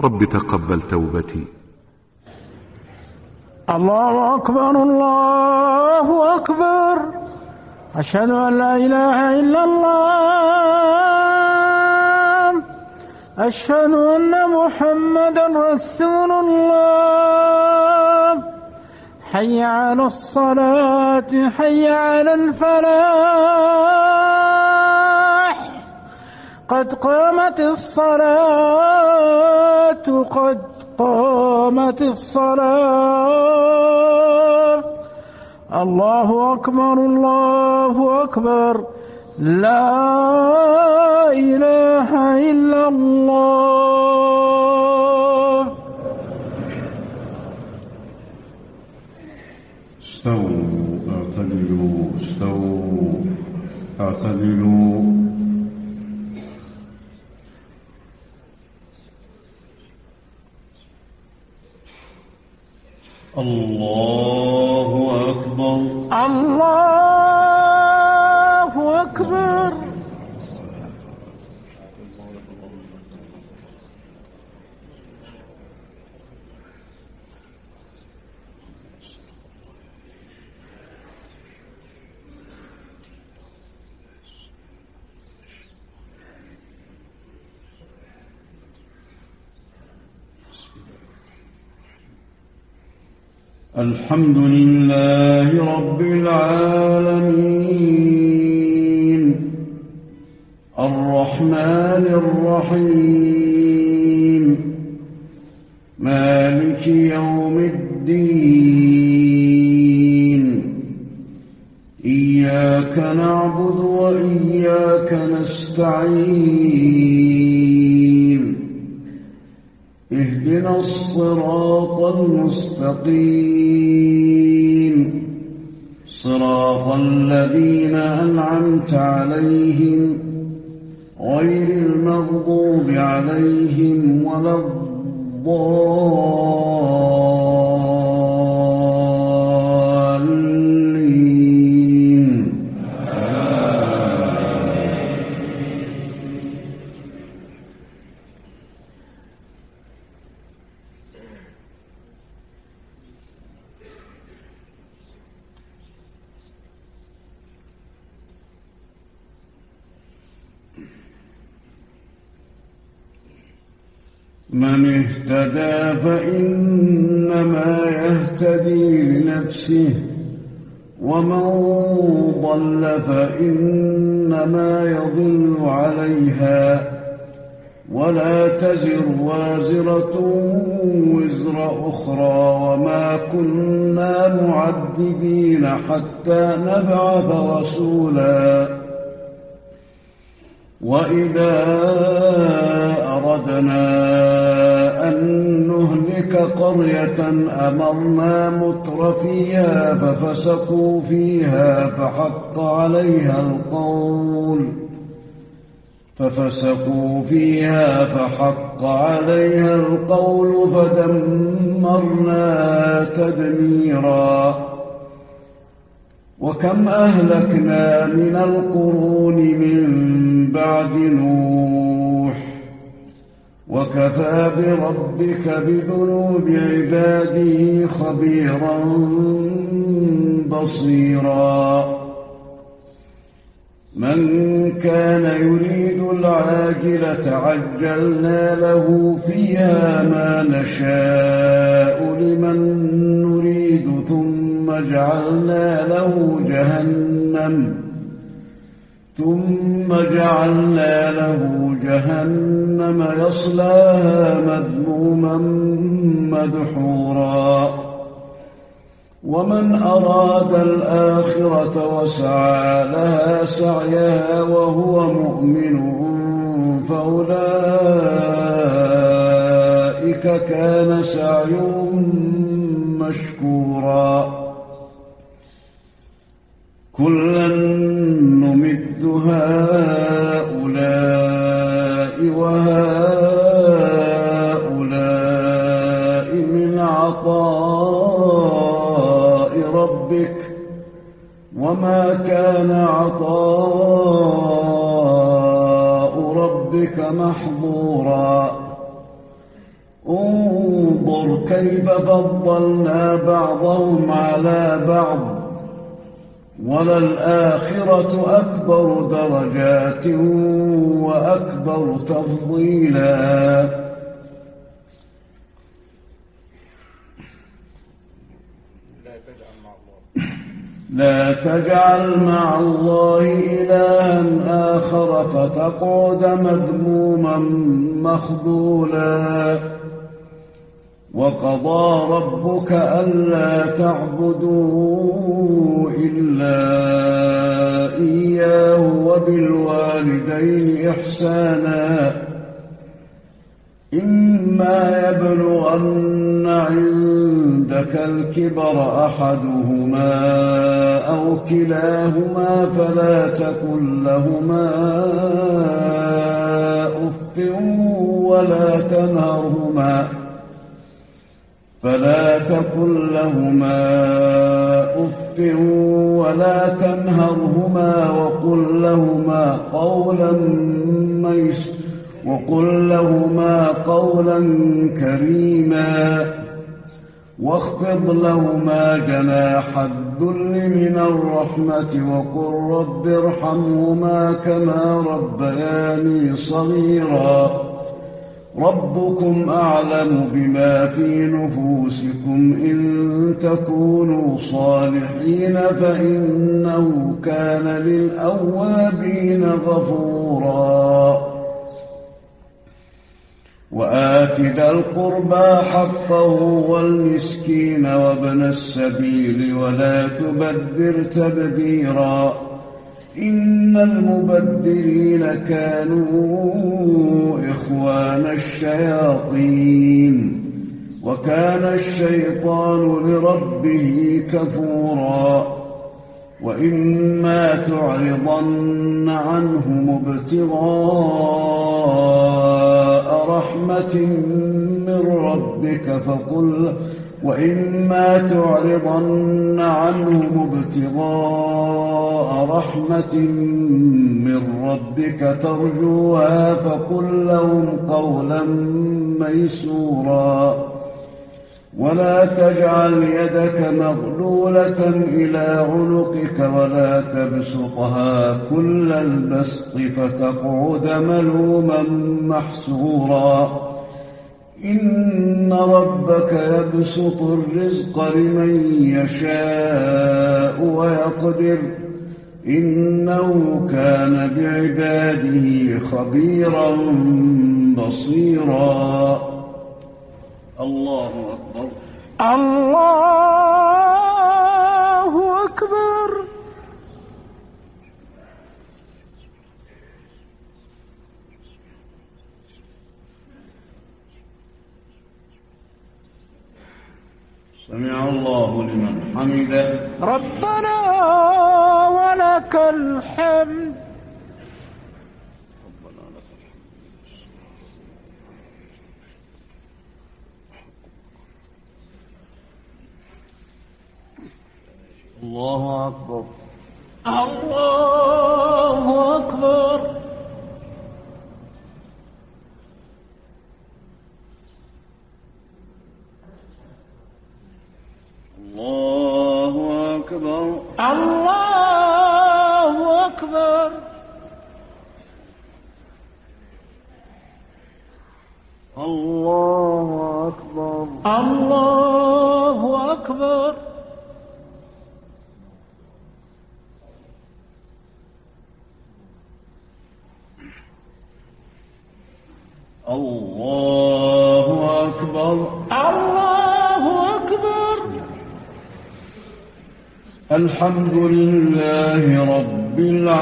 رب تقبل توبتي. الله أكبر الله أكبر، أشهد أن لا إله إلا الله، أشهد أن محمدا رسول الله. حي على الصلاة، حي على الفلاح، قد قامت الصلاة، قد قامت الصلاة. الله أكبر الله أكبر، لا إله إلا الله. استووا اعتدلوا، استووا اعتدلوا. الله أكبر الله أكبر. الحمد لله رب العالمين، الرحمن الرحيم، مالك يوم الدين. إياك نعبد وإياك نستعين، اهدنا الصراط المستقيم، صراط الذين أنعمت عليهم غير المغضوب عليهم ولا الضالين. من اهتدى فإنما يهتدي لنفسه، ومن ضل فإنما يضل عليها، ولا تزر وازرة وزر أخرى، وما كنا معذبين حتى نبعث رسولا. وإذا أردنا أن نهلك قرية أمرنا مترفيها ففسقوا فيها فحق عليها القول فدمرناها تدميرا. وكم أهلكنا من القرون من بعد نوح، وكفى بربك بذنوب عباده خبيرا بصيرا. من كان يريد العاجلة عجلنا له فيها ما نشاء لمن نريد، ثم جعلنا له جهنم يصلاها مذموما مدحورا. ومن أراد الآخرة وسعى لها سعيها وهو مؤمن فأولئك كان سعيهم مشكورا. كلا نمد هؤلاء وهؤلاء من عطاء ربك، وما كان عطاء ربك محظورا. انظر كيف فضلنا بعضهم على بعض وللآخرة أكبر درجات وأكبر تفضيلا لا تجعل مع الله إلها آخر فتقعد مذموما مخذولا وقضى ربك ألا تعبدوا إلا إياه وبالوالدين إحسانا إما يبلغن عندك الكبر أحدهما أو كلاهما فلا تقل لهما أف ولا تنهرهما وقل لهما قولا كريما واخفض لهما جناح الذل من الرحمة وقل رب ارحمهما كما ربياني صغيرا ربكم أعلم بما في نفوسكم إن تكونوا صالحين فإنه كان للأوابين غفورا وآت ذا القربى حقه والمسكين وابن السبيل ولا تبذر تبذيرا إن المبذرين كانوا إخوان الشياطين وكان الشيطان لربه كفورا وإما تعرضن عنهم ابتغاء رحمة من ربك ترجوها فقل لهم قولا ميسورا ولا تجعل يدك مغلولة إلى عنقك ولا تبسطها كل البسط فتقعد ملوما محسورا إن ربك يبسط الرزق لمن يشاء ويقدر إنه كان بعباده خبيرا بصيرا الله أكبر الله أكبر سمع الله لمن حمده ربنا ولك الحمد الله أكبر الله أكبر الله أكبر الله أكبر الله أكبر الله أكبر الله أكبر الله أكبر الحمد لله رب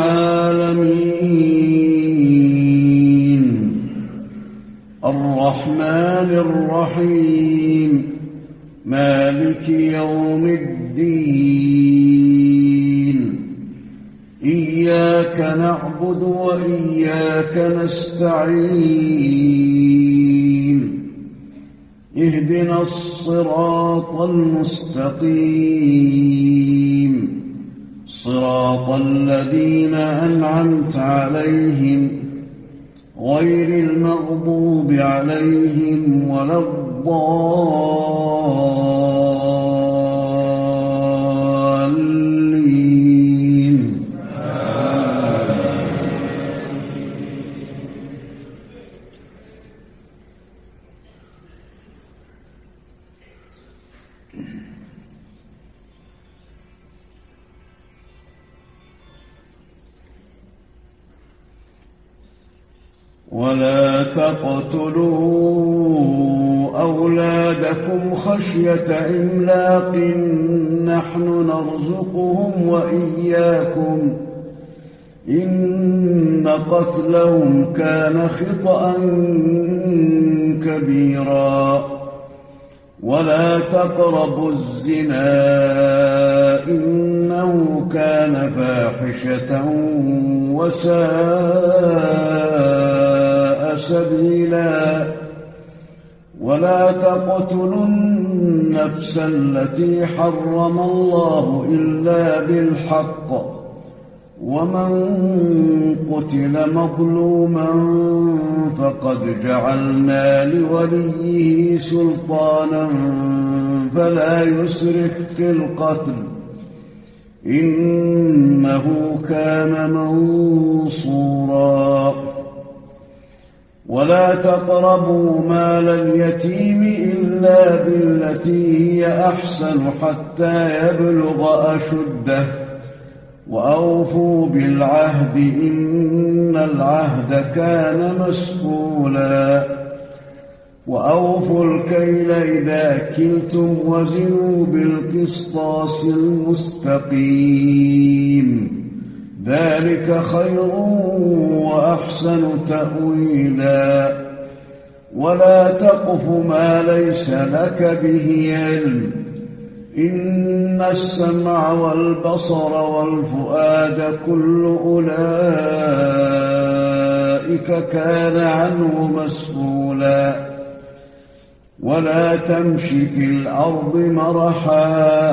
العالمين الرحمن الرحيم مالك يوم الدين إياك نعبد وإياك نستعين اهدنا الصراط المستقيم صراط الذين أنعمت عليهم غير المغضوب عليهم ولا ولا الضالين. ولا تقتلوا أولادكم خشية إملاق نحن نرزقهم وإياكم إن قتلهم كان خطأ كبيرا. ولا تقربوا الزنا إنه كان فاحشة وساء سبيلا. ولا تقتلوا النفس التي حرم الله إلا بالحق ومن قتل مظلوما فقد جعلنا لوليه سلطانا فلا يسرف في القتل إنه كان منصورا. ولا تقربوا مال اليتيم إلا بالتي هي أحسن حتى يبلغ أشده وأوفوا بالعهد إن العهد كان مسؤولا. وأوفوا الكيل إذا كلتم وزنوا بالقسطاس المستقيم ذلك خير وأحسن تأويلا. ولا تقف ما ليس لك به علم إن السمع والبصر والفؤاد كل أولئك كان عنه مسؤولا. ولا تمش في الأرض مرحا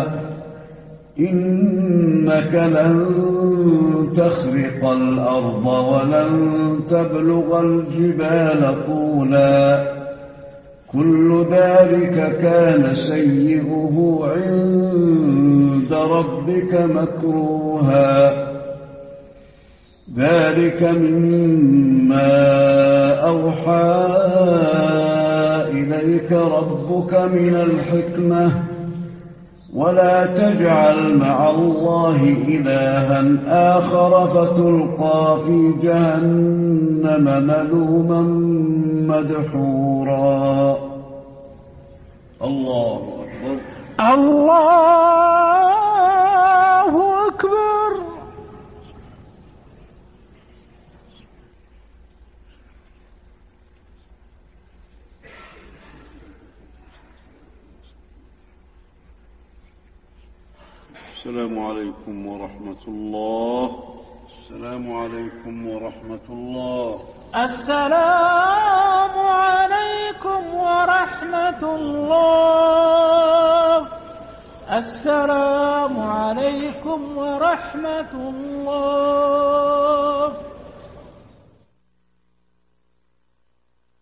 إنك لن تخرق الأرض ولن تبلغ الجبال طولا كل ذلك كان سيئه عند ربك مكروها. ذلك مما أوحى إليك ربك من الحكمة ولا تجعل مع الله إلها آخر فتلقى في جهنم ملوما مدحورا. الله أكبر. الله أكبر. السلام عليكم ورحمة الله. السلام عليكم ورحمة الله. السلام عليكم ورحمة الله. السلام عليكم ورحمة الله.